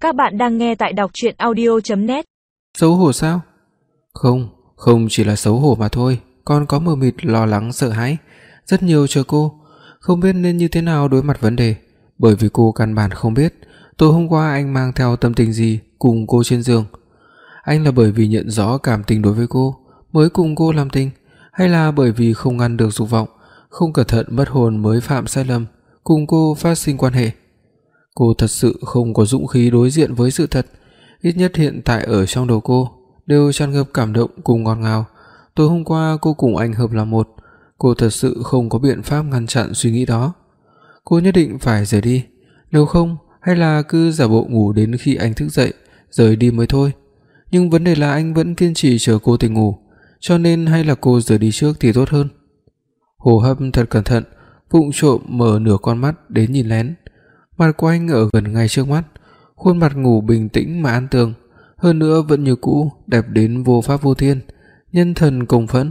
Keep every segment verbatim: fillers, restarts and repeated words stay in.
Các bạn đang nghe tại đọc truyện audio chấm net. Xấu hổ sao? Không, không chỉ là xấu hổ mà thôi, còn có mờ mịt, lo lắng, sợ hãi, rất nhiều cho cô, không biết nên như thế nào đối mặt vấn đề, bởi vì cô căn bản không biết tối hôm qua anh mang theo tâm tình gì cùng cô trên giường. Anh là bởi vì nhận rõ cảm tình đối với cô mới cùng cô làm tình, hay là bởi vì không ngăn được dục vọng, không cẩn thận mất hồn mới phạm sai lầm cùng cô phát sinh quan hệ? Cô thật sự không có dũng khí đối diện với sự thật, ít nhất hiện tại ở trong đầu cô đều tràn ngập cảm động cùng ngọt ngào. Tối hôm qua cô cùng anh hợp là một, cô thật sự không có biện pháp ngăn chặn suy nghĩ đó. Cô nhất định phải rời đi, nếu không hay là cứ giả bộ ngủ đến khi anh thức dậy rời đi mới thôi. Nhưng vấn đề là anh vẫn kiên trì chờ cô tỉnh ngủ, cho nên hay là cô rời đi trước thì tốt hơn. Hô hấp thật cẩn thận, vụng trộm mở nửa con mắt đến nhìn lén. Mặt của anh ở gần ngay trước mắt, khuôn mặt ngủ bình tĩnh mà an tường, hơn nữa vẫn như cũ, đẹp đến vô pháp vô thiên, nhân thần công phẫn.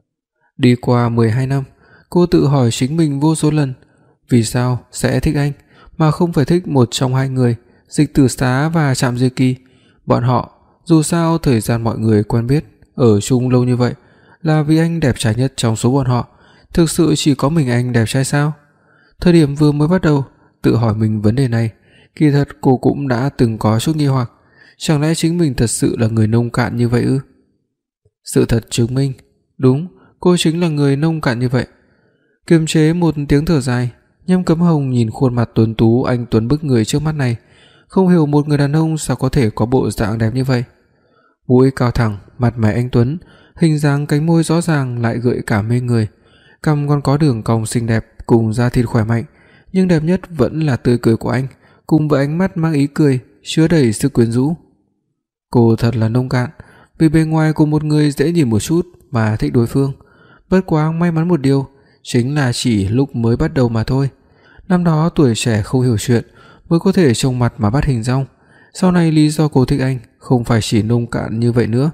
Đi qua mười hai năm, cô tự hỏi chính mình vô số lần, vì sao sẽ thích anh mà không phải thích một trong hai người, Dịch Tử Xá và Trạm Diệt Kỳ. Bọn họ, dù sao thời gian mọi người quen biết, ở chung lâu như vậy, là vì anh đẹp trai nhất trong số bọn họ. Thực sự chỉ có mình anh đẹp trai sao? Thời điểm vừa mới bắt đầu tự hỏi mình vấn đề này, kỳ thật cô cũng đã từng có chút nghi hoặc, chẳng lẽ chính mình thật sự là người nông cạn như vậy ư? Sự thật chứng minh, đúng, cô chính là người nông cạn như vậy. Kiềm chế một tiếng thở dài, Nhâm Cấm Hồng nhìn khuôn mặt tuấn tú anh tuấn bức người trước mắt này, không hiểu một người đàn ông sao có thể có bộ dạng đẹp như vậy. Mũi cao thẳng, mặt mày anh tuấn, hình dáng cánh môi rõ ràng lại gợi cảm mê người, cằm còn có đường cong xinh đẹp cùng da thịt khỏe mạnh, nhưng đẹp nhất vẫn là tươi cười của anh, cùng với ánh mắt mang ý cười, chứa đầy sự quyến rũ. Cô thật là nông cạn, vì bề ngoài của một người dễ nhìn một chút mà thích đối phương. Bất quá may mắn một điều, chính là chỉ lúc mới bắt đầu mà thôi. Năm đó tuổi trẻ không hiểu chuyện, mới có thể trông mặt mà bắt hình dong. Sau này lý do cô thích anh không phải chỉ nông cạn như vậy nữa.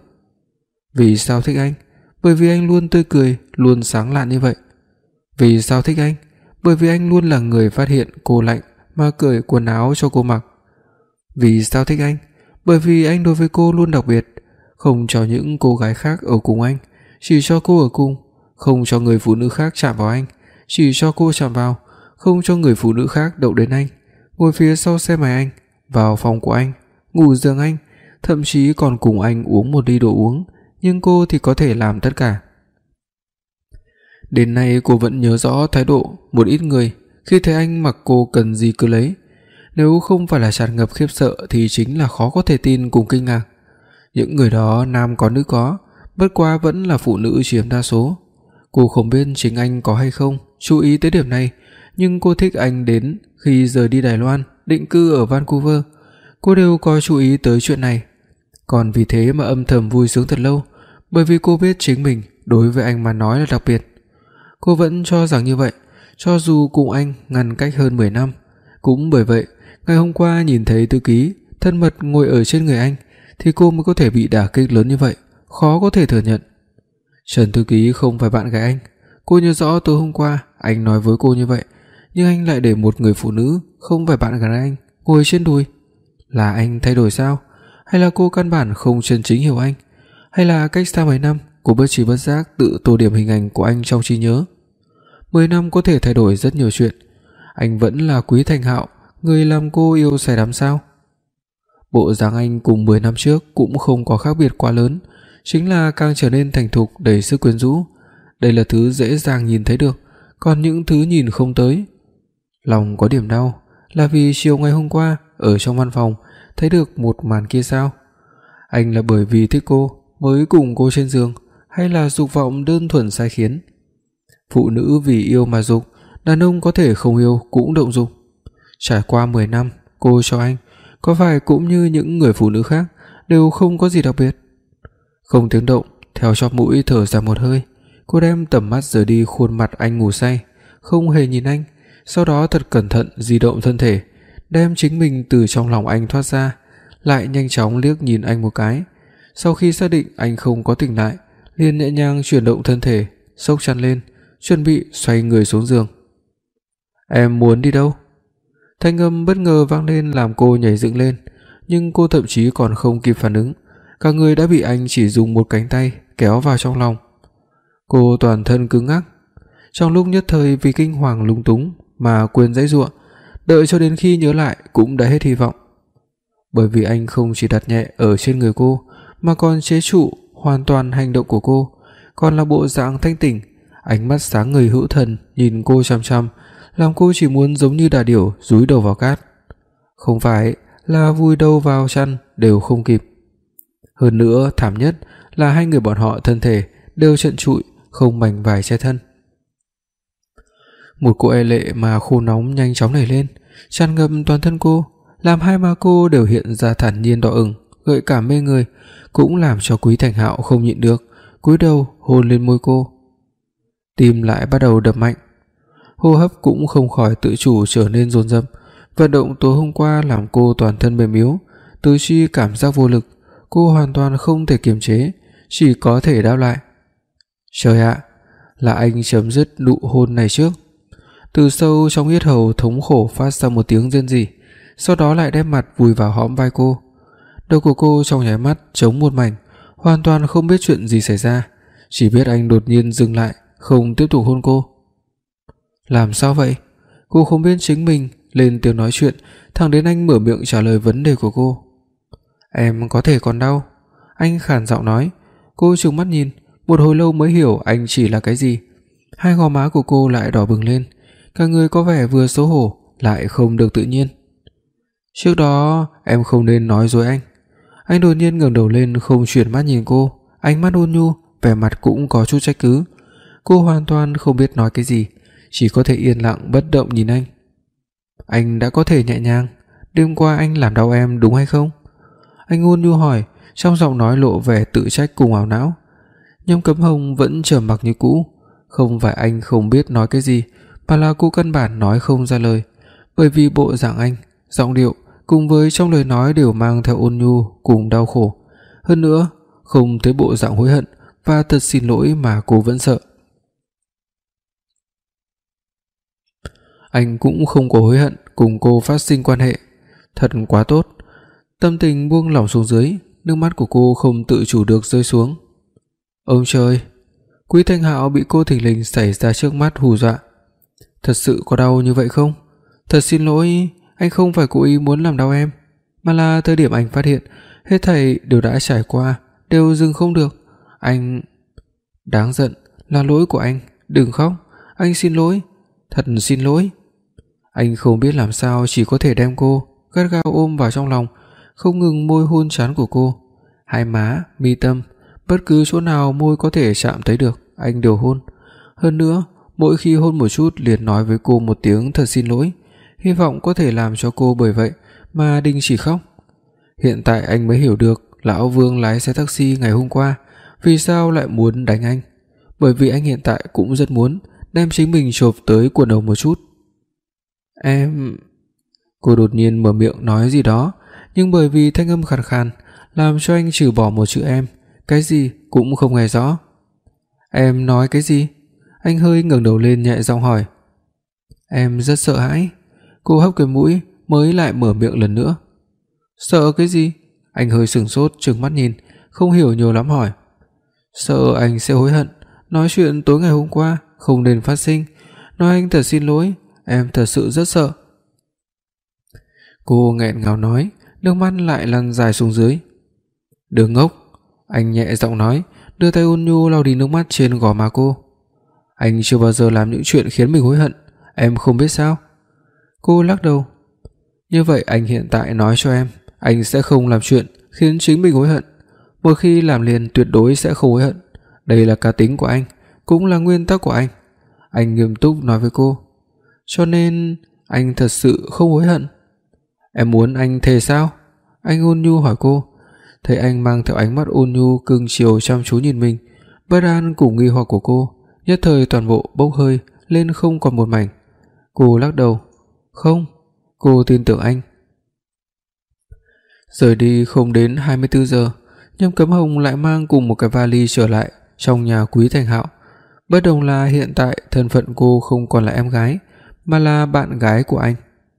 Vì sao thích anh? Bởi vì anh luôn tươi cười, luôn sáng lạn như vậy. Vì sao thích anh? Bởi vì anh luôn là người phát hiện cô lạnh mà cởi quần áo cho cô mặc. Vì sao thích anh? Bởi vì anh đối với cô luôn đặc biệt, không cho những cô gái khác ở cùng anh, chỉ cho cô ở cùng, không cho người phụ nữ khác chạm vào anh, chỉ cho cô chạm vào, không cho người phụ nữ khác động đến anh, ngồi phía sau xe máy anh, vào phòng của anh, ngủ giường anh, thậm chí còn cùng anh uống một ly đồ uống, nhưng cô thì có thể làm tất cả. Đến nay cô vẫn nhớ rõ thái độ một ít người khi thấy anh mặc cô cần gì cứ lấy. Nếu không phải là tràn ngập khiếp sợ thì chính là khó có thể tin cùng kinh ngạc. Những người đó nam có nữ có, bất quá vẫn là phụ nữ chiếm đa số. Cô không biết chính anh có hay không chú ý tới điểm này, nhưng cô thích anh đến khi rời đi Đài Loan, định cư ở Vancouver, cô đều có chú ý tới chuyện này. Còn vì thế mà âm thầm vui sướng thật lâu, bởi vì cô biết chính mình đối với anh mà nói là đặc biệt. Cô vẫn cho rằng như vậy, cho dù cùng anh ngăn cách hơn mười năm. Cũng bởi vậy, ngày hôm qua nhìn thấy thư ký thân mật ngồi ở trên người anh thì cô mới có thể bị đả kích lớn như vậy, khó có thể thừa nhận. Trần thư ký không phải bạn gái anh. Cô nhớ rõ tối hôm qua anh nói với cô như vậy, nhưng anh lại để một người phụ nữ không phải bạn gái anh ngồi trên đùi. Là anh thay đổi sao? Hay là cô căn bản không chân chính hiểu anh? Hay là cách xa mấy năm cô bất trí bất giác tự tô điểm hình ảnh của anh trong trí nhớ? Mười năm có thể thay đổi rất nhiều chuyện. Anh vẫn là Quý Thành Hạo, người làm cô yêu say đắm sao? Bộ dáng anh cùng mười năm trước cũng không có khác biệt quá lớn, chính là càng trở nên thành thục, đầy sức quyến rũ. Đây là thứ dễ dàng nhìn thấy được, còn những thứ nhìn không tới. Lòng có điểm đau là vì chiều ngày hôm qua ở trong văn phòng thấy được một màn kia sao? Anh là bởi vì thích cô mới cùng cô trên giường, hay là dục vọng đơn thuần sai khiến? Phụ nữ vì yêu mà dục, đàn ông có thể không yêu cũng động dục. Trải qua mười năm, cô cho anh có phải cũng như những người phụ nữ khác đều không có gì đặc biệt? Không tiếng động, theo chóp mũi thở ra một hơi, cô đem tầm mắt rời đi khuôn mặt anh ngủ say, không hề nhìn anh, sau đó thật cẩn thận di động thân thể, đem chính mình từ trong lòng anh thoát ra, lại nhanh chóng liếc nhìn anh một cái. Sau khi xác định anh không có tỉnh lại, liền nhẹ nhàng chuyển động thân thể, xốc chăn lên, chuẩn bị xoay người xuống giường. Em muốn đi đâu? Thanh âm bất ngờ vang lên làm cô nhảy dựng lên, nhưng cô thậm chí còn không kịp phản ứng, cả người đã bị anh chỉ dùng một cánh tay kéo vào trong lòng. Cô toàn thân cứng ngắc, trong lúc nhất thời vì kinh hoàng lúng túng mà quên giãy giụa, đợi cho đến khi nhớ lại cũng đã hết hy vọng. Bởi vì anh không chỉ đặt nhẹ ở trên người cô mà còn chế trụ hoàn toàn hành động của cô, còn là bộ dạng thanh tỉnh, ánh mắt sáng ngời hữu thần nhìn cô chằm chằm, làm cô chỉ muốn giống như đà điểu dúi đầu vào cát. Không phải là vùi đầu vào chăn đều không kịp. Hơn nữa thảm nhất là hai người bọn họ thân thể đều trần trụi, không mảnh vải che thân. Một cỗ e lệ mà khô nóng nhanh chóng nảy lên, tràn ngập toàn thân cô, làm hai má cô đều hiện ra thản nhiên đỏ ửng, gợi cảm mê người, cũng làm cho Quý Thành Hạo không nhịn được, cúi đầu hôn lên môi cô. Tim lại bắt đầu đập mạnh, hô hấp cũng không khỏi tự chủ trở nên dồn dập. Vận động tối hôm qua làm cô toàn thân mềm yếu, tứ chi cảm giác vô lực, cô hoàn toàn không thể kiềm chế, chỉ có thể đáp lại. Trời ạ, là anh chấm dứt nụ hôn này trước. Từ sâu trong yết hầu thống khổ phát ra một tiếng rên rỉ, sau đó lại đem mặt vùi vào hõm vai cô. Đầu của cô trong nháy mắt trống một mảnh, hoàn toàn không biết chuyện gì xảy ra, chỉ biết anh đột nhiên dừng lại, không tiếp tục hôn cô. Làm sao vậy? Cô không biết chính mình lên tiếng nói chuyện, thẳng đến anh mở miệng trả lời vấn đề của cô. Em có thể còn đau, anh khàn giọng nói. Cô trừng mắt nhìn, một hồi lâu mới hiểu anh chỉ là cái gì. Hai gò má của cô lại đỏ bừng lên, cả người có vẻ vừa xấu hổ lại không được tự nhiên. Trước đó em không nên nói dối anh. Anh đột nhiên ngẩng đầu lên, không chuyển mắt nhìn cô, ánh mắt ôn nhu, vẻ mặt cũng có chút trách cứ. Cô hoàn toàn không biết nói cái gì, chỉ có thể yên lặng bất động nhìn anh. Anh đã có thể nhẹ nhàng, đêm qua anh làm đau em đúng hay không? Anh ôn nhu hỏi, trong giọng nói lộ vẻ tự trách cùng ảo não. Nhâm Cấm Hồng vẫn trầm mặc như cũ, không phải anh không biết nói cái gì, mà là cô căn bản nói không ra lời, bởi vì bộ dạng anh, giọng điệu cùng với trong lời nói đều mang theo ôn nhu cùng đau khổ. Hơn nữa, không thấy bộ dạng hối hận và thật xin lỗi mà cô vẫn sợ. Anh cũng không có hối hận cùng cô phát sinh quan hệ, thật quá tốt. Tâm tình buông lỏng xuống dưới, nước mắt của cô không tự chủ được rơi xuống. Ôi trời, Quý Thành Hạo bị cô thình lình xảy ra trước mắt hù dọa. Thật sự có đau như vậy không? Thật xin lỗi, anh không phải cố ý muốn làm đau em, mà là thời điểm anh phát hiện hết thảy đều đã trải qua, đều dừng không được. Anh... Đáng giận, là lỗi của anh, đừng khóc, anh xin lỗi, thật xin lỗi. Anh không biết làm sao, chỉ có thể đem cô gắt gao ôm vào trong lòng, không ngừng môi hôn trán của cô, hai má, mi tâm, bất cứ chỗ nào môi có thể chạm tới được, anh đều hôn. Hơn nữa, mỗi khi hôn một chút liền nói với cô một tiếng thật xin lỗi, hy vọng có thể làm cho cô bởi vậy mà đình chỉ khóc. Hiện tại anh mới hiểu được lão Vương lái xe taxi ngày hôm qua vì sao lại muốn đánh anh, bởi vì anh hiện tại cũng rất muốn đem chính mình chộp tới quần đầu một chút. Em... Cô đột nhiên mở miệng nói gì đó, nhưng bởi vì thanh âm khàn khàn làm cho anh trừ bỏ một chữ em, cái gì cũng không nghe rõ. Em nói cái gì? Anh hơi ngẩng đầu lên nhẹ giọng hỏi. Em rất sợ hãi. Cô hấp cái mũi mới lại mở miệng lần nữa. Sợ cái gì? Anh hơi sửng sốt trừng mắt nhìn, không hiểu nhiều lắm hỏi. Sợ anh sẽ hối hận, nói chuyện tối ngày hôm qua không nên phát sinh, nói anh thật xin lỗi, em thật sự rất sợ. Cô nghẹn ngào nói, nước mắt lại lăn dài xuống dưới. Đừng ngốc, anh nhẹ giọng nói, đưa tay ôn nhu lau đi nước mắt trên gò má cô. Anh chưa bao giờ làm những chuyện khiến mình hối hận, em không biết sao? Cô lắc đầu. Như vậy anh hiện tại nói cho em, anh sẽ không làm chuyện khiến chính mình hối hận. Một khi làm liền tuyệt đối sẽ không hối hận. Đây là cá tính của anh, cũng là nguyên tắc của anh. Anh nghiêm túc nói với cô. Cho nên anh thật sự không hối hận. Em muốn anh thề sao? Anh ôn nhu hỏi cô. Thấy anh mang theo ánh mắt ôn nhu cưng chiều chăm chú nhìn mình, bất an cùng nghi hoặc của cô nhất thời toàn bộ bốc hơi lên không còn một mảnh. Cô lắc đầu. Không, cô tin tưởng anh. Rời đi không đến hai mươi tư giờ, Nhâm Cấm Hồng lại mang cùng một cái vali trở lại trong nhà Quý Thành Hạo. Bất đồng là hiện tại thân phận cô không còn là em gái, mà là bạn gái của anh.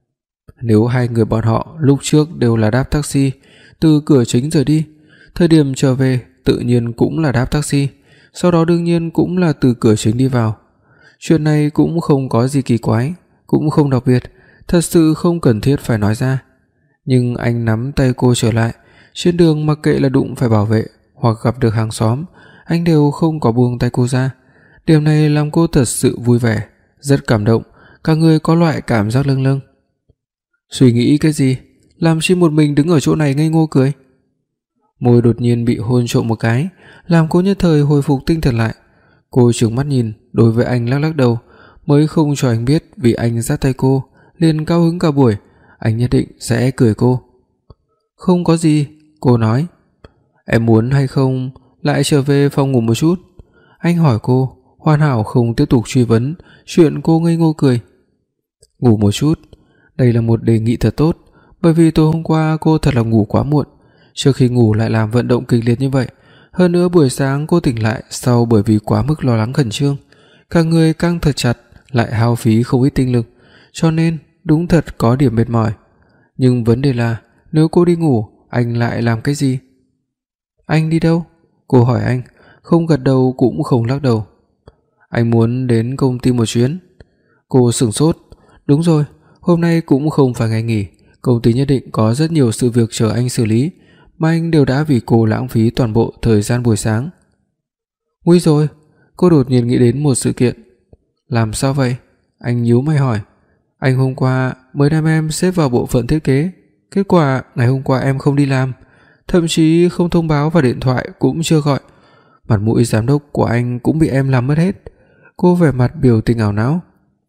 Nếu hai người bọn họ lúc trước đều là đáp taxi từ cửa chính rời đi, thời điểm trở về tự nhiên cũng là đáp taxi, sau đó đương nhiên cũng là từ cửa chính đi vào. Chuyện này cũng không có gì kỳ quái, cũng không đặc biệt, thật sự không cần thiết phải nói ra. Nhưng anh nắm tay cô trở lại, trên đường mặc kệ là đụng phải bảo vệ hoặc gặp được hàng xóm, anh đều không có buông tay cô ra. Điều này làm cô thật sự vui vẻ, rất cảm động, cả người có loại cảm giác lâng lâng. Suy nghĩ cái gì, làm chi một mình đứng ở chỗ này ngây ngô cười. Môi đột nhiên bị hôn trộm một cái, làm cô nhất thời hồi phục tinh thần lại. Cô trừng mắt nhìn, đối với anh lắc lắc đầu, mới không cho anh biết vì anh dắt tay cô, liền cao hứng cả buổi, anh nhất định sẽ cười cô. Không có gì, cô nói. Em muốn hay không lại trở về phòng ngủ một chút? Anh hỏi cô, hoàn hảo không tiếp tục truy vấn chuyện cô ngây ngô cười. Ngủ một chút, đây là một đề nghị thật tốt, bởi vì tối hôm qua cô thật là ngủ quá muộn, trước khi ngủ lại làm vận động kịch liệt như vậy, hơn nữa buổi sáng cô tỉnh lại sau bởi vì quá mức lo lắng khẩn trương, cả người căng thật chặt, lại hao phí không ít tinh lực, cho nên đúng thật có điểm mệt mỏi. Nhưng vấn đề là nếu cô đi ngủ, anh lại làm cái gì? Anh đi đâu? Cô hỏi anh, không gật đầu cũng không lắc đầu. Anh muốn đến công ty một chuyến. Cô sửng sốt. Đúng rồi, hôm nay cũng không phải ngày nghỉ, công ty nhất định có rất nhiều sự việc chờ anh xử lý, mà anh đều đã vì cô lãng phí toàn bộ thời gian buổi sáng. Nguy rồi, cô đột nhiên nghĩ đến một sự kiện. Làm sao vậy? Anh nhíu mày hỏi. Anh hôm qua mới đem em xếp vào bộ phận thiết kế, kết quả ngày hôm qua em không đi làm, thậm chí không thông báo và điện thoại cũng chưa gọi. Mặt mũi giám đốc của anh cũng bị em làm mất hết. Cô vẻ mặt biểu tình ảo não.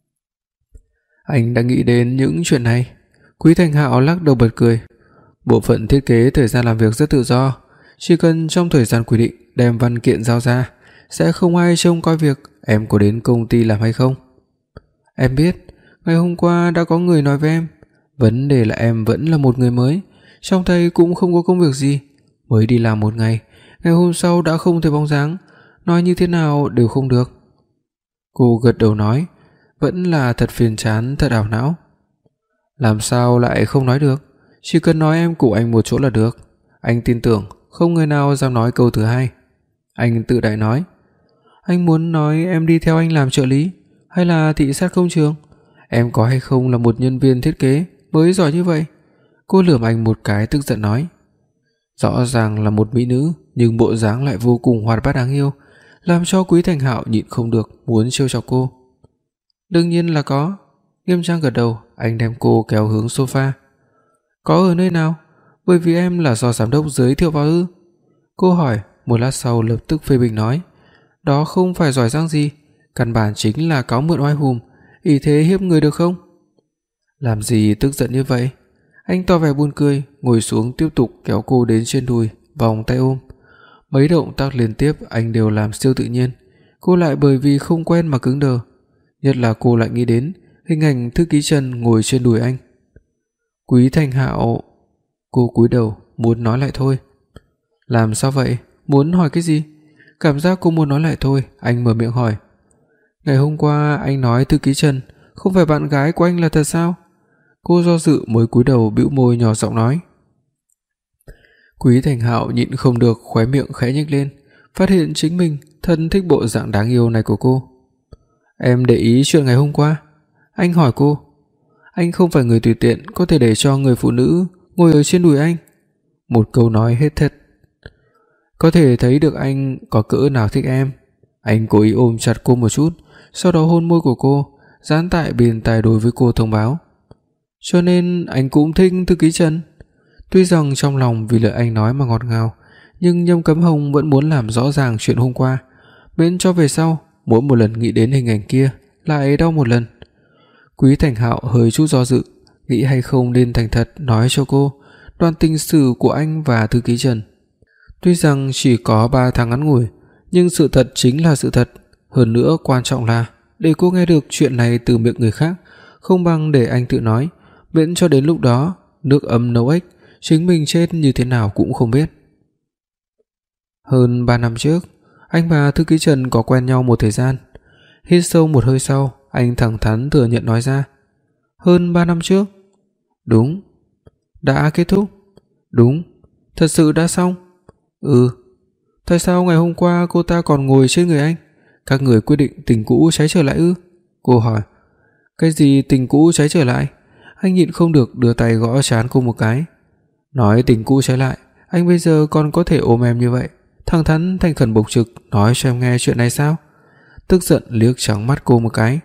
Anh đã nghĩ đến những chuyện này. Quý Thành Hạo lắc đầu bật cười. Bộ phận thiết kế thời gian làm việc rất tự do, chỉ cần trong thời gian quy định đem văn kiện giao ra, sẽ không ai trông coi việc em có đến công ty làm hay không. Em biết, ngày hôm qua đã có người nói với em, vấn đề là em vẫn là một người mới, trong tay cũng không có công việc gì, mới đi làm một ngày, ngày hôm sau đã không thấy bóng dáng, nói như thế nào đều không được. Cô gật đầu nói, vẫn là thật phiền chán, thật ảo não. Làm sao lại không nói được, chỉ cần nói em cùng anh một chỗ là được. Anh tin tưởng không người nào dám nói câu thứ hai. Anh tự đại nói, anh muốn nói em đi theo anh làm trợ lý hay là thị sát công trường, em có hay không là một nhân viên thiết kế mới giỏi như vậy. Cô lườm anh một cái tức giận nói, rõ ràng là một mỹ nữ nhưng bộ dáng lại vô cùng hoạt bát đáng yêu, làm cho Quý Thành Hạo nhịn không được muốn trêu chọc cô. Đương nhiên là có. Nghiêm trang gật đầu, anh đem cô kéo hướng sofa. Có ở nơi nào? Bởi vì em là do giám đốc giới thiệu vào ư? Cô hỏi, một lát sau lập tức phê bình nói, đó không phải giỏi giang gì, căn bản chính là cáo mượn oai hùm, ý thế hiếp người được không? Làm gì tức giận như vậy? Anh tỏ vẻ buồn cười, ngồi xuống tiếp tục kéo cô đến trên đùi, vòng tay ôm. Mấy động tác liên tiếp anh đều làm siêu tự nhiên, cô lại bởi vì không quen mà cứng đờ. Nhất là cô lại nghĩ đến hình ảnh thư ký Trần ngồi trên đùi anh. Quý Thành Hạo. Cô cúi đầu muốn nói lại thôi. Làm sao vậy? Muốn hỏi cái gì? Cảm giác cô muốn nói lại thôi, anh mở miệng hỏi. Ngày hôm qua anh nói thư ký Trần không phải bạn gái của anh là thật sao? Cô do dự mới cúi đầu bĩu môi nhỏ giọng nói. Quý Thành Hạo nhịn không được, khóe miệng khẽ nhếch lên, phát hiện chính mình thân thích bộ dạng đáng yêu này của cô. Em để ý chuyện ngày hôm qua? Anh hỏi cô. Anh không phải người tùy tiện có thể để cho người phụ nữ ngồi ở trên đùi anh. Một câu nói hết thật. Có thể thấy được anh có cỡ nào thích em. Anh cố ý ôm chặt cô một chút, sau đó hôn môi của cô, dán tại bên tai đối với cô thông báo. Cho nên anh cũng thích thư ký Trần. Tuy rằng trong lòng vì lời anh nói mà ngọt ngào, nhưng Nhâm Cấm Hồng vẫn muốn làm rõ ràng chuyện hôm qua, miễn cho về sau mỗi một lần nghĩ đến hình ảnh kia lại đau một lần. Quý Thành Hạo hơi chút do dự, nghĩ hay không nên thành thật nói cho cô đoạn tình sử của anh và thư ký Trần. Tuy rằng chỉ có ba tháng ngắn ngủi, nhưng sự thật chính là sự thật, hơn nữa quan trọng là để cô nghe được chuyện này từ miệng người khác, không bằng để anh tự nói, miễn cho đến lúc đó nước ấm nấu ếch, chính mình chết như thế nào cũng không biết. Hơn ba năm trước, anh và thư ký Trần có quen nhau một thời gian. Hít sâu một hơi sau, anh thẳng thắn thừa nhận nói ra. Hơn ba năm trước? Đúng. Đã kết thúc? Đúng. Thật sự đã xong? Ừ. Tại sao ngày hôm qua cô ta còn ngồi trên người anh? Các người quyết định tình cũ cháy trở lại ư? Cô hỏi. Cái gì tình cũ cháy trở lại? Anh nhịn không được đưa tay gõ trán cô một cái. Nói tình cũ cháy lại, anh bây giờ còn có thể ôm em như vậy, thẳng thắn thành khẩn bộc trực nói cho em nghe chuyện này sao? Tức giận liếc trắng mắt cô một cái.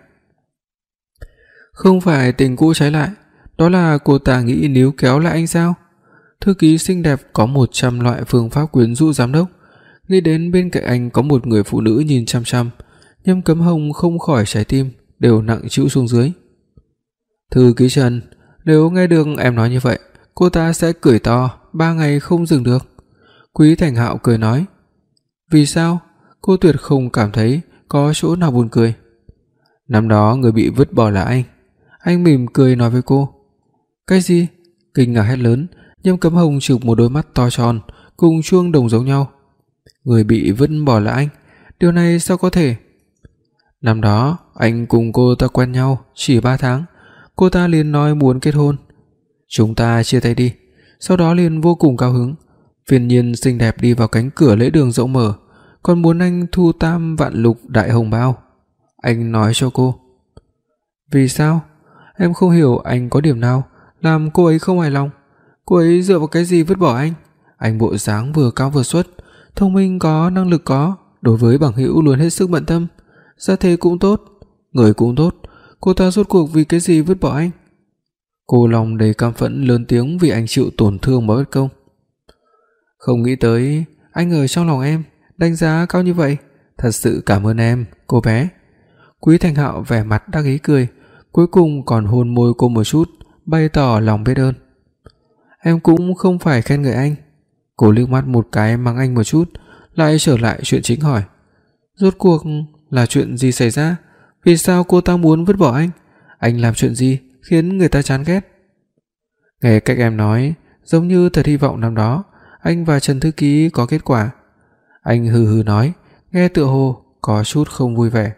Không phải tình cũ cháy lại, đó là cô ta nghĩ níu kéo lại anh sao? Thư ký xinh đẹp có một trăm loại phương pháp quyến rũ giám đốc, nghĩ đến bên cạnh anh có một người phụ nữ nhìn chăm chăm, Nhâm Cấm Hồng không khỏi trái tim đều nặng trĩu xuống dưới. Thư ký Trần, nếu nghe được em nói như vậy, cô ta sẽ cười to ba ngày không dừng được. Quý Thành Hạo cười nói. Vì sao? Cô tuyệt không cảm thấy có chỗ nào buồn cười. Năm đó người bị vứt bỏ là anh. Anh mỉm cười nói với cô. Cái gì? Kinh ngạc hét lớn, Nhâm Cấm Hồng chụp một đôi mắt to tròn cùng chuông đồng giống nhau. Người bị vứt bỏ là anh? Điều này sao có thể? Năm đó anh cùng cô ta quen nhau chỉ ba tháng, cô ta liền nói muốn kết hôn. Chúng ta chia tay đi, sau đó liền vô cùng cao hứng, phiền nhiên xinh đẹp đi vào cánh cửa lễ đường rộng mở, còn muốn anh thu tam vạn lục đại hồng bao. Anh nói cho cô. Vì sao? Em không hiểu anh có điểm nào làm cô ấy không hài lòng. Cô ấy dựa vào cái gì vứt bỏ anh? Anh bộ dáng vừa cao vừa xuất, thông minh có, năng lực có, đối với bằng hữu luôn hết sức bận tâm, gia thế cũng tốt, người cũng tốt, cô ta rốt cuộc vì cái gì vứt bỏ anh? Cô lòng đầy căm phẫn lớn tiếng vì anh chịu tổn thương mà bất công. Không nghĩ tới anh ở trong lòng em đánh giá cao như vậy, thật sự cảm ơn em, cô bé. Quý Thành Hạo vẻ mặt đắc ý cười, cuối cùng còn hôn môi cô một chút, bày tỏ lòng biết ơn. Em cũng không phải khen ngợi anh. Cô liếc mắt một cái mắng anh một chút, lại trở lại chuyện chính hỏi. Rốt cuộc là chuyện gì xảy ra? Vì sao cô ta muốn vứt bỏ anh? Anh làm chuyện gì khiến người ta chán ghét? Nghe cách em nói, giống như thật hy vọng năm đó anh và Trần thư ký có kết quả. Anh hừ hừ nói, nghe tựa hồ có chút không vui vẻ.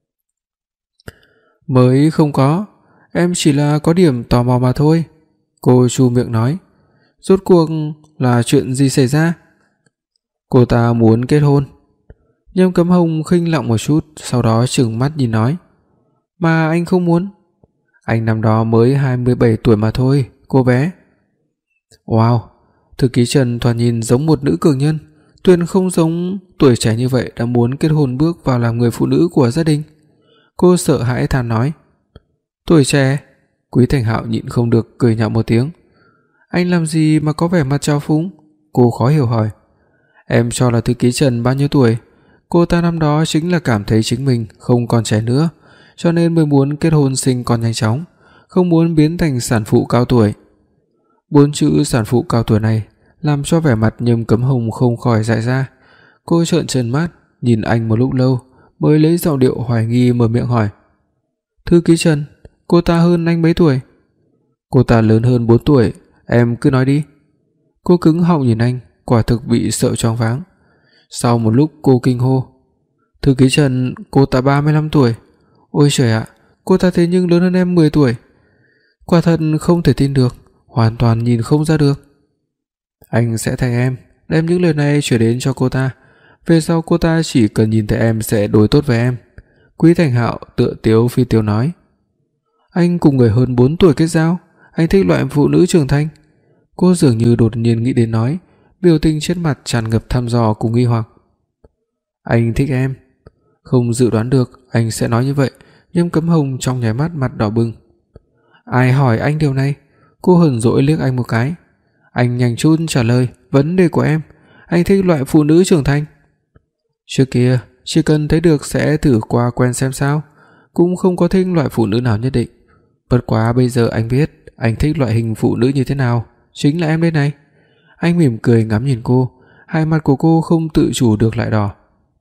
Mới không có, em chỉ là có điểm tò mò mà thôi. Cô chu miệng nói. Rốt cuộc là chuyện gì xảy ra? Cô ta muốn kết hôn. Nhâm Cấm Hồng khinh lặng một chút, sau đó trừng mắt nhìn nói. Mà anh không muốn. Anh năm đó mới hai mươi bảy tuổi mà thôi, cô bé. Wow, thư ký Trần thoạt nhìn giống một nữ cường nhân, tuyệt không giống tuổi trẻ như vậy đã muốn kết hôn bước vào làm người phụ nữ của gia đình. Cô sợ hãi than nói. Tuổi trẻ? Quý Thành Hạo nhịn không được cười nhạo một tiếng. Anh làm gì mà có vẻ mặt trao phúng? Cô khó hiểu hỏi. Em cho là thư ký Trần bao nhiêu tuổi? Cô ta năm đó chính là cảm thấy chính mình không còn trẻ nữa, cho nên mới muốn kết hôn sinh con nhanh chóng, không muốn biến thành sản phụ cao tuổi. Bốn chữ sản phụ cao tuổi này làm cho vẻ mặt Nhâm Cấm Hồng không khỏi dại ra. Cô trợn trừng mắt nhìn anh một lúc lâu, mới lấy giọng điệu hoài nghi mở miệng hỏi. Thư ký Trần, cô ta hơn anh mấy tuổi? Cô ta lớn hơn bốn tuổi, em cứ nói đi. Cô cứng họng nhìn anh, quả thực bị sợ choáng váng. Sau một lúc cô kinh hô. Thư ký Trần, cô ta ba mươi lăm tuổi. Ôi trời ạ, cô ta thế nhưng lớn hơn em mười tuổi. Quả thật không thể tin được, hoàn toàn nhìn không ra được. Anh sẽ thay em, đem những lời này chuyển đến cho cô ta. Về sau cô ta chỉ cần nhìn thấy em sẽ đối tốt với em. Quý Thành Hạo tựa tiếu phi tiếu nói. Anh cùng người hơn bốn tuổi kết giao, anh thích loại phụ nữ trưởng thành. Cô dường như đột nhiên nghĩ đến nói, biểu tình trên mặt tràn ngập thăm dò cùng nghi hoặc. Anh thích em. Không dự đoán được anh sẽ nói như vậy, Nhâm Cấm Hồng trong nháy mắt mặt đỏ bừng. Ai hỏi anh điều này? Cô hờn dỗi liếc anh một cái. Anh nhanh chút trả lời vấn đề của em. Anh thích loại phụ nữ trưởng thành. Trước kia chỉ cần thấy được sẽ thử qua quen xem sao, cũng không có thích loại phụ nữ nào nhất định. Bất quá bây giờ anh biết anh thích loại hình phụ nữ như thế nào, chính là em đây này. Anh mỉm cười ngắm nhìn cô, hai mặt của cô không tự chủ được lại đỏ.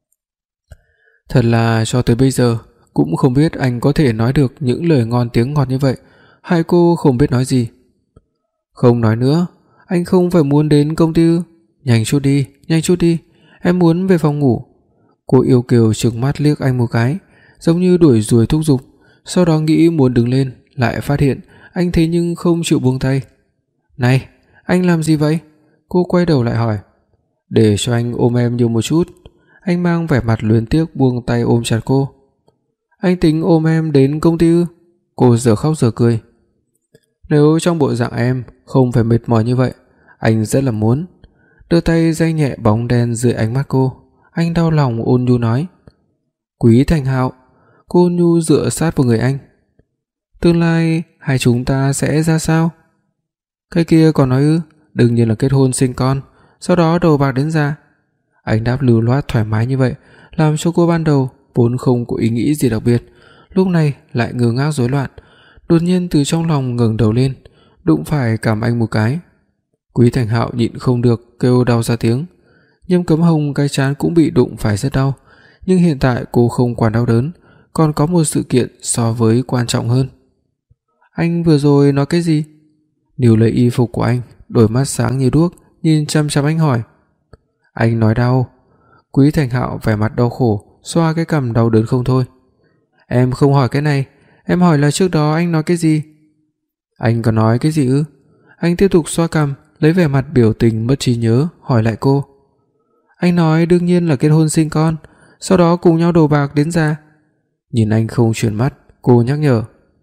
Thật là cho tới bây giờ cũng không biết anh có thể nói được những lời ngon tiếng ngọt như vậy, hai cô không biết nói gì. Không nói nữa, anh không phải muốn đến công ty ư? Nhanh chút đi, nhanh chút đi, em muốn về phòng ngủ. Cô yêu kiều trừng mắt liếc anh một cái, giống như đuổi ruồi thúc giục, sau đó nghĩ muốn đứng lên, lại phát hiện Anh thế nhưng không chịu buông tay. "Này, anh làm gì vậy?" Cô quay đầu lại hỏi. "Để cho anh ôm em nhiều một chút." Anh mang vẻ mặt luyến tiếc buông tay ôm chặt cô. "Anh tính ôm em đến công ty ư?" Cô giờ khóc giờ cười. "Nếu trong bộ dạng em không phải mệt mỏi như vậy, anh rất là muốn." Đưa tay day nhẹ bóng đen dưới ánh mắt cô, anh đau lòng ôn nhu nói. "Quý Thành Hạo." Cô ôn nhu dựa sát vào người anh. "Tương lai hai chúng ta sẽ ra sao?" "Cái kia còn nói ư? Đương nhiên là kết hôn sinh con, sau đó đầu bạc đến già." Anh đáp lưu loát thoải mái như vậy, làm cho cô ban đầu vốn không có ý nghĩ gì đặc biệt, lúc này lại ngơ ngác rối loạn. Đột nhiên từ trong lòng ngẩng đầu lên, đụng phải cằm anh một cái. Quý Thành Hạo nhịn không được kêu đau ra tiếng. Nhâm Cấm Hồng cái trán cũng bị đụng phải rất đau, nhưng hiện tại cô không quản đau đớn, còn có một sự kiện so với quan trọng hơn. "Anh vừa rồi nói cái gì?" Níu lấy y phục của anh, đôi mắt sáng như đuốc nhìn chăm chăm anh hỏi. "Anh nói đau." Quý Thành Hạo vẻ mặt đau khổ, xoa cái cằm đau đớn không thôi. "Em không hỏi cái này, em hỏi là trước đó anh nói cái gì?" "Anh có nói cái gì ư?" Anh tiếp tục xoa cằm, lấy vẻ mặt biểu tình mất trí nhớ hỏi lại cô. "Anh nói đương nhiên là kết hôn sinh con, sau đó cùng nhau đầu bạc đến già." Nhìn anh không chuyển mắt, cô nhắc nhở.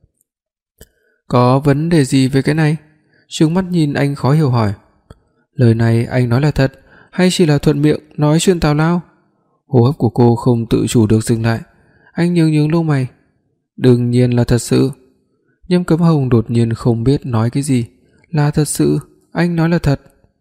"Có vấn đề gì về cái này?" Trừng mắt nhìn anh khó hiểu hỏi. "Lời này anh nói là thật hay chỉ là thuận miệng nói chuyện tào lao?" Hô hấp của cô không tự chủ được dừng lại. Anh nhướng nhướng lông mày. "Đương nhiên là thật sự." Nhâm Cấm Hồng đột nhiên không biết nói cái gì. "Là thật sự, anh nói là thật."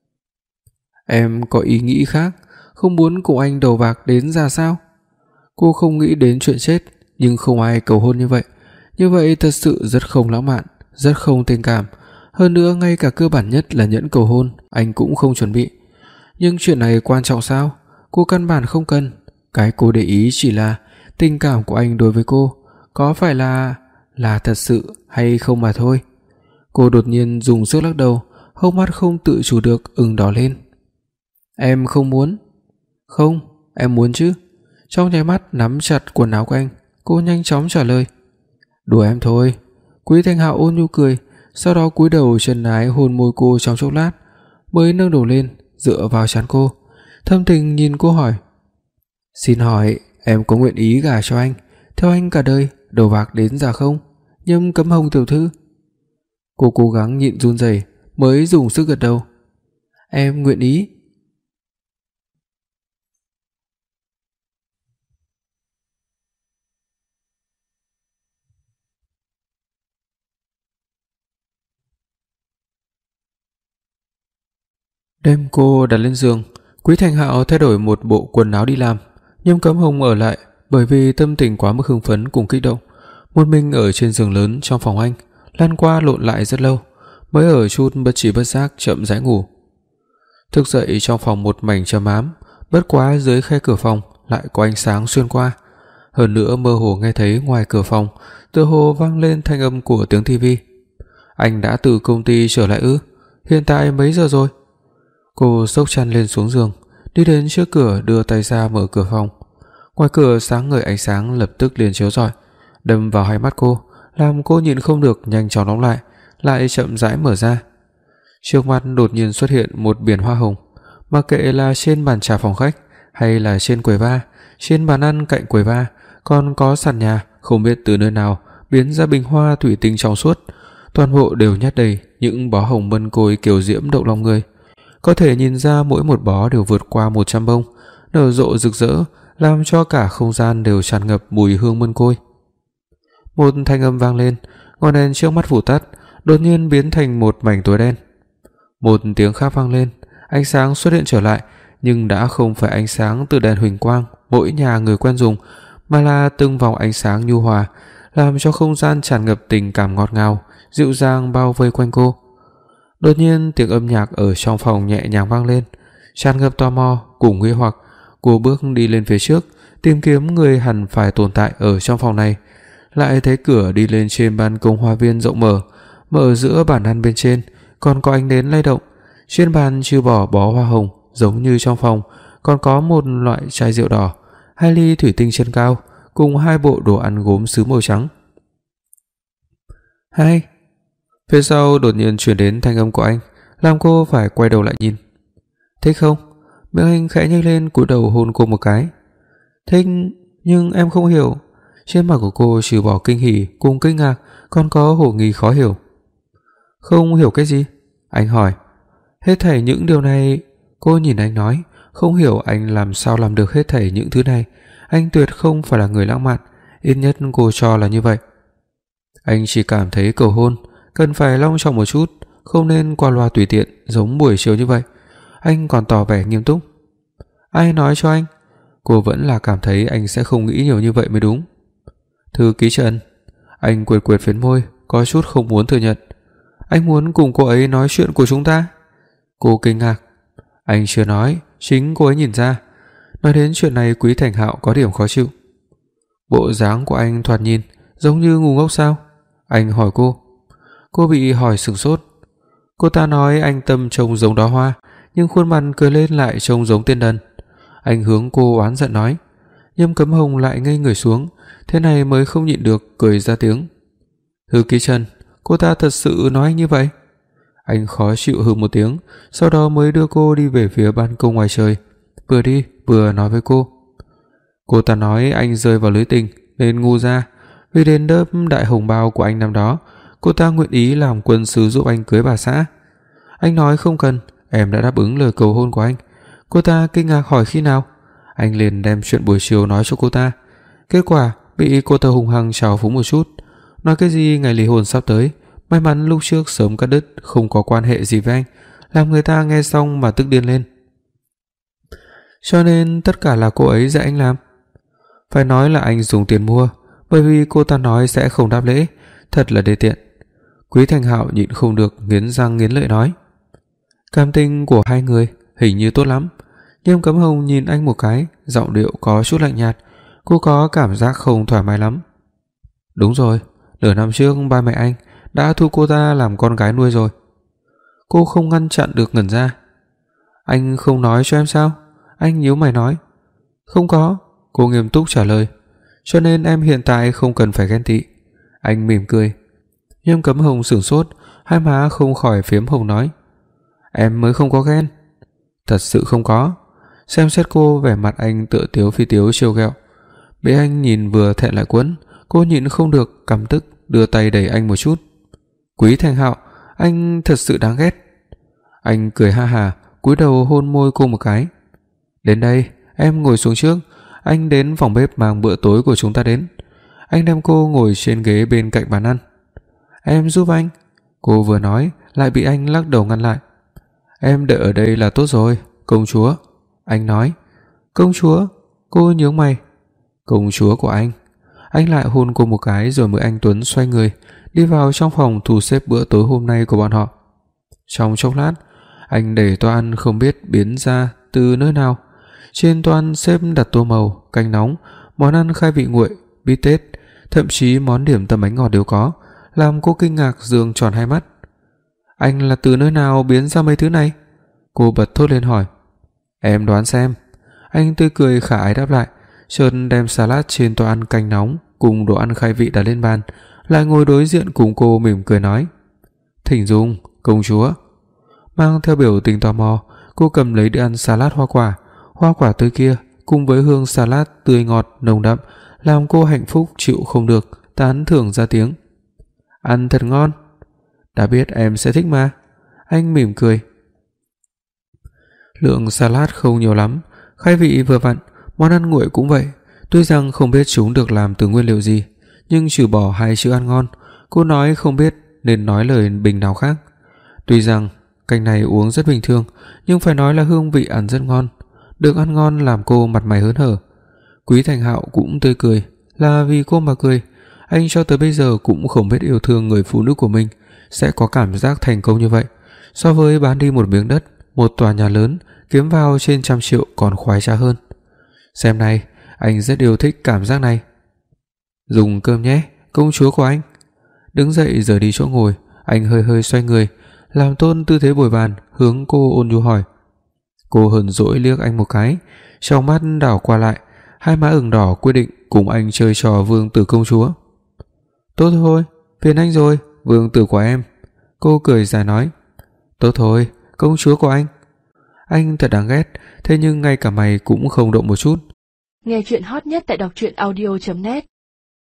"Em có ý nghĩ khác, không muốn cùng anh đầu bạc đến già sao?" Cô không nghĩ đến chuyện chết, nhưng không ai cầu hôn như vậy. Như vậy thật sự rất không lãng mạn, rất không tình cảm. Hơn nữa ngay cả cơ bản nhất là nhẫn cầu hôn anh cũng không chuẩn bị. Nhưng chuyện này quan trọng sao? Cô căn bản không cần. Cái cô để ý chỉ là tình cảm của anh đối với cô có phải là là thật sự hay không mà thôi. Cô đột nhiên dùng sức lắc đầu, hốc mắt không tự chủ được ửng đỏ lên. "Em không muốn." "Không, em muốn chứ." Trong nháy mắt nắm chặt quần áo của anh, cô nhanh chóng trả lời. "Đùa em thôi." Quý Thành Hạo ôn nhu cười, sau đó cúi đầu chân ái hôn môi cô trong chốc lát, mới nâng đầu lên, dựa vào trán cô, thâm tình nhìn cô hỏi. "Xin hỏi em có nguyện ý gả cho anh, theo anh cả đời, đầu bạc đến già không, Nhâm Cấm Hồng tiểu thư?" Cô cố gắng nhịn run rẩy mới dùng sức gật đầu. "Em nguyện ý." Đem cô đặt lên giường, Quý Thành Hạo thay đổi một bộ quần áo đi làm, Nhâm Cấm Hồng ở lại bởi vì tâm tình quá mức hưng phấn cùng kích động. Một mình ở trên giường lớn trong phòng anh, lăn qua lộn lại rất lâu, mới ở chút bất trí bất giác chậm rãi ngủ. Thức dậy trong phòng một mảnh trầm ám, bất quá dưới khe cửa phòng lại có ánh sáng xuyên qua. Hơn nữa mơ hồ nghe thấy ngoài cửa phòng tựa hồ vang lên thanh âm của tiếng tivi. "Anh đã từ công ty trở lại ư? Hiện tại mấy giờ rồi?" Cô xốc chăn lên xuống giường, đi đến trước cửa đưa tay ra mở cửa phòng. Ngoài cửa sáng ngời ánh sáng lập tức liền chiếu rọi, đâm vào hai mắt cô, làm cô nhịn không được nhanh chóng đóng lại, lại chậm rãi mở ra. Trước mặt đột nhiên xuất hiện một biển hoa hồng, mặc kệ là trên bàn trà phòng khách hay là trên quầy bar, trên bàn ăn cạnh quầy bar, còn có sàn nhà không biết từ nơi nào biến ra bình hoa thủy tinh trong suốt, toàn bộ đều nhét đầy những bó hồng mân côi kiều diễm động lòng người. Có thể nhìn ra mỗi một bó đều vượt qua một trăm bông, nở rộ rực rỡ, làm cho cả không gian đều tràn ngập mùi hương mân côi. Một thanh âm vang lên, ngọn đèn trước mắt vụt tắt, đột nhiên biến thành một mảnh tối đen. Một tiếng khác vang lên, ánh sáng xuất hiện trở lại, nhưng đã không phải ánh sáng từ đèn huỳnh quang mỗi nhà người quen dùng, mà là từng vòng ánh sáng nhu hòa, làm cho không gian tràn ngập tình cảm ngọt ngào, dịu dàng bao vây quanh cô. Đột nhiên tiếng âm nhạc ở trong phòng nhẹ nhàng vang lên, tràn ngập tò mò cùng nghi hoặc. Cô bước đi lên phía trước, tìm kiếm người hẳn phải tồn tại ở trong phòng này, lại thấy cửa đi lên trên ban công hoa viên rộng mở, mà ở giữa bàn ăn bên trên còn có ánh nến lay động. Trên bàn trừ bỏ bó hoa hồng giống như trong phòng, còn có một loại chai rượu đỏ, hai ly thủy tinh chân cao cùng hai bộ đồ ăn gốm sứ màu trắng. "Hai." Phía sau đột nhiên truyền đến thanh âm của anh, làm cô phải quay đầu lại nhìn. Thích không? Miệng anh khẽ nhếch lên, cúi đầu hôn cô một cái. Thích, nhưng em không hiểu. Trên mặt của cô trừ bỏ kinh hỉ cùng kinh ngạc còn có hồ nghi khó hiểu. Không hiểu cái gì? Anh hỏi. Hết thảy những điều này. Cô nhìn anh nói, không hiểu anh làm sao làm được hết thảy những thứ này. Anh tuyệt không phải là người lãng mạn, ít nhất cô cho là như vậy. Anh chỉ cảm thấy cầu hôn cần phải long trọng một chút, không nên qua loa tùy tiện giống buổi chiều như vậy. Anh còn tỏ vẻ nghiêm túc. Ai nói cho anh? Cô vẫn là cảm thấy anh sẽ không nghĩ nhiều như vậy mới đúng. Thư ký Trần. Anh quệt quệt phiến môi, có chút không muốn thừa nhận. Anh muốn cùng cô ấy nói chuyện của chúng ta. Cô kinh ngạc. Anh chưa nói, chính cô ấy nhìn ra. Nói đến chuyện này, Quý Thành Hạo có điểm khó chịu. Bộ dáng của anh thoạt nhìn giống như ngu ngốc sao? Anh hỏi cô. Cô bị hỏi sửng sốt. Cô ta nói anh tâm trông giống đóa hoa, nhưng khuôn mặt cười lên lại trông giống tiên đần. Anh hướng cô oán giận nói. Nhâm Cấm Hồng lại ngây người xuống, thế này mới không nhịn được cười ra tiếng. Thư ký Trần, cô ta thật sự nói anh như vậy? Anh khó chịu hừ một tiếng, sau đó mới đưa cô đi về phía ban công ngoài trời, vừa đi vừa nói với cô. Cô ta nói anh rơi vào lưới tình nên ngu ra, vì đến đớp đại hồng bao của anh năm đó, cô ta nguyện ý làm quân sứ giúp anh cưới bà xã. Anh nói không cần, em đã đáp ứng lời cầu hôn của anh. Cô ta kinh ngạc hỏi khi nào. Anh liền đem chuyện buổi chiều nói cho cô ta. Kết quả bị cô ta hung hăng trào phúng một chút, nói cái gì ngày ly hôn sắp tới, may mắn lúc trước sớm cắt đứt, không có quan hệ gì với anh, làm người ta nghe xong mà tức điên lên. Cho nên tất cả là cô ấy dạy anh làm. Phải nói là anh dùng tiền mua, bởi vì cô ta nói sẽ không đáp lễ, thật là đê tiện. Quý Thành Hạo nhịn không được nghiến răng nghiến lợi nói. Cảm tình của hai người hình như tốt lắm. Nhâm Cấm Hồng nhìn anh một cái, giọng điệu có chút lạnh nhạt, cô có cảm giác không thoải mái lắm. Đúng rồi, nửa năm trước ba mẹ anh đã thu cô ta làm con gái nuôi rồi. Cô không ngăn chặn được ngẩn ra. Anh không nói cho em sao? Anh nhíu mày nói. Không có, cô nghiêm túc trả lời. Cho nên em hiện tại không cần phải ghen tị. Anh mỉm cười. Nhâm Cấm Hồng sửng sốt, hai má không khỏi phiếm hồng nói. Em mới không có ghen. Thật sự không có. Xem xét cô, vẻ mặt anh tựa tiếu phi tiếu trêu ghẹo. Bị anh nhìn vừa thẹn lại quẫn, cô nhịn không được căm tức đưa tay đẩy anh một chút. Quý Thành Hạo, anh thật sự đáng ghét. Anh cười ha hà, cúi đầu hôn môi cô một cái. Đến đây, em ngồi xuống trước, anh đến phòng bếp mang bữa tối của chúng ta đến. Anh đem cô ngồi trên ghế bên cạnh bàn ăn. Em giúp anh. Cô vừa nói lại bị anh lắc đầu ngăn lại. Em đợi ở đây là tốt rồi, công chúa. Anh nói. Công chúa? Cô nhướng mày. Công chúa của anh. Anh lại hôn cô một cái rồi mới anh Tuấn xoay người đi vào trong phòng thu xếp bữa tối hôm nay của bọn họ. Trong chốc lát, anh đẩy toa ăn không biết biến ra từ nơi nào. Trên toa ăn xếp đặt tô màu, canh nóng, món ăn khai vị nguội, bít tết, thậm chí món điểm tâm bánh ngọt đều có, làm cô kinh ngạc dương tròn hai mắt. Anh là từ nơi nào biến ra mấy thứ này? Cô bật thốt lên hỏi. Em đoán xem. Anh tươi cười khả ái đáp lại, chợt đem salad trên toa ăn canh nóng cùng đồ ăn khai vị đặt lên bàn, lại ngồi đối diện cùng cô mỉm cười nói. Thỉnh dùng, công chúa. Mang theo biểu tình tò mò, cô cầm lấy đĩa ăn salad hoa quả. Hoa quả tươi kia cùng với hương salad tươi ngọt nồng đậm làm cô hạnh phúc chịu không được, tán thưởng ra tiếng. Ăn thật ngon. Đã biết em sẽ thích mà. Anh mỉm cười. Lượng salad không nhiều lắm, khai vị vừa vặn, món ăn nguội cũng vậy. Tuy rằng không biết chúng được làm từ nguyên liệu gì, nhưng trừ bỏ hai chữ ăn ngon, cô nói không biết nên nói lời bình nào khác. Tuy rằng canh này uống rất bình thường, nhưng phải nói là hương vị ăn rất ngon. Được ăn ngon làm cô mặt mày hớn hở. Quý Thành Hạo cũng tươi cười, là vì cô mà cười. Anh cho tới bây giờ cũng không biết yêu thương người phụ nữ của mình sẽ có cảm giác thành công như vậy. So với bán đi một miếng đất, một tòa nhà lớn, kiếm vào trên trăm triệu còn khoái trá hơn. Xem này, anh rất yêu thích cảm giác này. Dùng cơm nhé, công chúa của anh. Đứng dậy rời đi chỗ ngồi, anh hơi hơi xoay người, làm tôn tư thế bồi bàn, hướng cô ôn nhu hỏi. Cô hờn dỗi liếc anh một cái, trong mắt đảo qua lại, hai má ửng đỏ quyết định cùng anh chơi trò vương tử công chúa. Tốt thôi, phiền anh rồi, vương tử của em. Cô cười dài nói: "Tốt thôi, công chúa của anh." Anh thật đáng ghét, thế nhưng ngay cả mày cũng không động một chút. Nghe truyện hot nhất tại đọc truyện audio chấm net